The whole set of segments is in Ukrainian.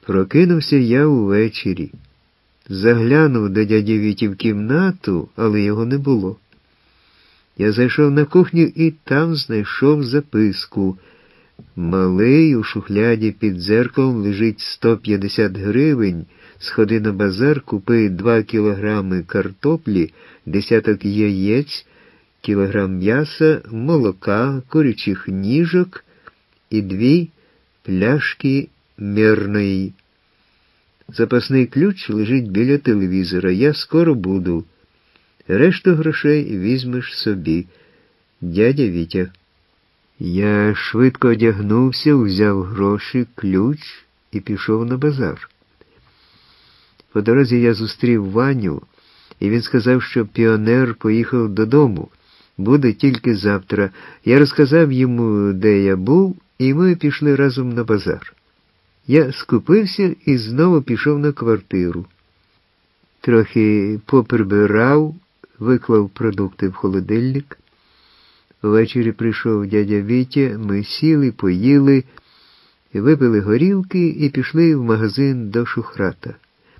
Прокинувся я увечері. Заглянув до дяді Віті в кімнату, але його не було. Я зайшов на кухню і там знайшов записку. Малий, у шухляді під дзеркалом лежить 150 гривень. Сходи на базар, купи 2 кілограми картоплі, десяток яєць, кілограм м'яса, молока, курячих ніжок і 2 пляшки мирної. Запасний ключ лежить біля телевізора. Я скоро буду. Решту грошей візьмеш собі. Дядя Вітя. Я швидко одягнувся, взяв гроші, ключ і пішов на базар. По дорозі я зустрів Ваню, і він сказав, що піонер поїхав додому. Буде тільки завтра. Я розказав йому, де я був, і ми пішли разом на базар. Я скупився і знову пішов на квартиру. Трохи поприбирав, виклав продукти в холодильник. Ввечері прийшов дядя Вітя, ми сіли, поїли, випили горілки і пішли в магазин до Шухрата.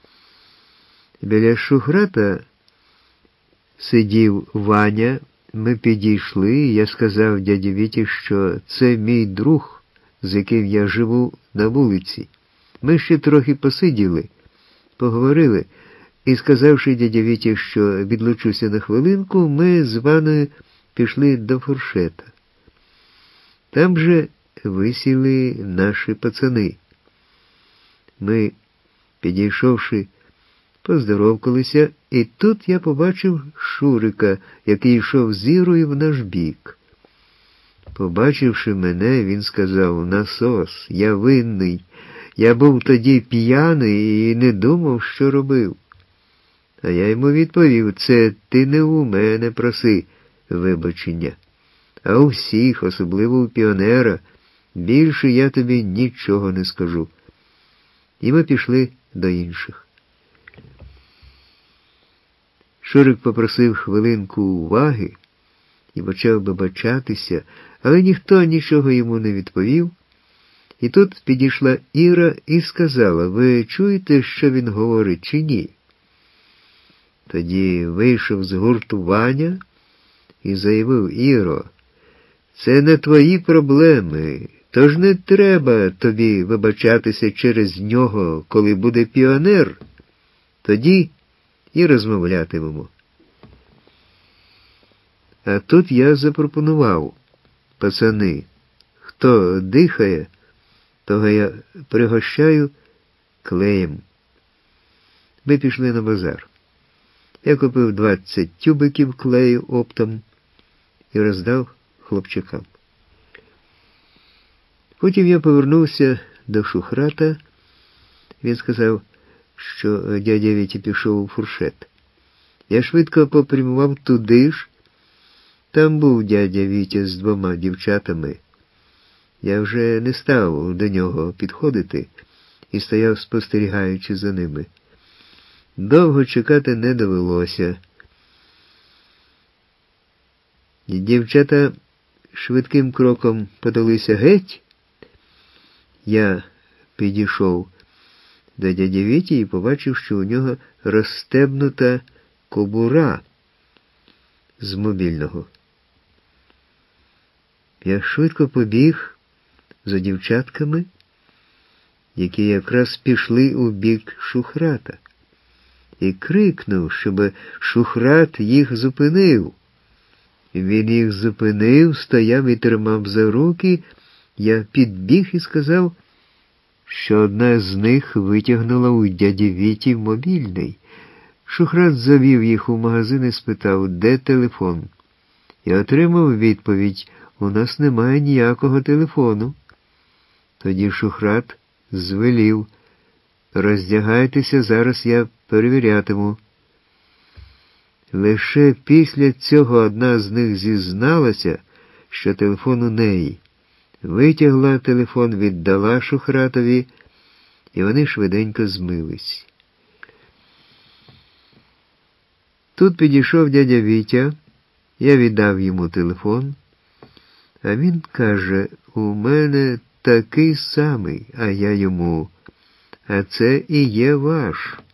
Біля Шухрата сидів Ваня, ми підійшли, і я сказав дяді Віті, що це мій друг, з яким я живу на вулиці. Ми ще трохи посиділи, поговорили, і, сказавши дяді Віті, що відлучуся на хвилинку, ми з Ваною пішли до фуршета. Там же висіли наші пацани. Ми, підійшовши, поздоровкалися, і тут я побачив Шурика, який йшов з Ірою в наш бік. Побачивши мене, він сказав: «Насос, я винний. Я був тоді п'яний і не думав, що робив». А я йому відповів: «Це ти не у мене проси вибачення, а у всіх, особливо у піонера. Більше я тобі нічого не скажу». І ми пішли до інших. Шурик попросив хвилинку уваги і почав вибачатися, але ніхто нічого йому не відповів. І тут підійшла Іра і сказала: «Ви чуєте, що він говорить, чи ні?» Тоді вийшов з гурту Ваня і заявив: «Іро, це не твої проблеми, тож не треба тобі вибачатися через нього, коли буде піонер, тоді і розмовлятимемо». А тут я запропонував: «Пацани, хто дихає, того я пригощаю клеєм». Ми пішли на базар. Я купив 20 тюбиків клею оптом і роздав хлопчакам. Потім я повернувся до Шухрата. Він сказав, що дядя Вітя пішов у фуршет. Я швидко попрямував туди ж. Там був дядя Вітя з 2 дівчатами. Я вже не став до нього підходити і стояв, спостерігаючи за ними. Довго чекати не довелося. Дівчата швидким кроком подалися геть. Я підійшов до дяді Віті і побачив, що у нього розстебнута кобура з мобільного. Я швидко побіг за дівчатками, які якраз пішли у бік Шухрата, і крикнув, щоб Шухрат їх зупинив. Він їх зупинив, стояв і тримав за руки. Я підбіг і сказав, що одна з них витягнула у дяді Віті мобільний. Шухрат завів їх у магазин і спитав, де телефон. Я отримав відповідь: «У нас немає ніякого телефону». Тоді Шухрат звелів: «Роздягайтеся, зараз я перевірятиму». Лише після цього одна з них зізналася, що телефон у неї. Витягла телефон, віддала Шухратові, і вони швиденько змились. Тут підійшов дядя Вітя, я віддав йому телефон, а він каже, у мене такий самий, а я йому, А це і є ваш.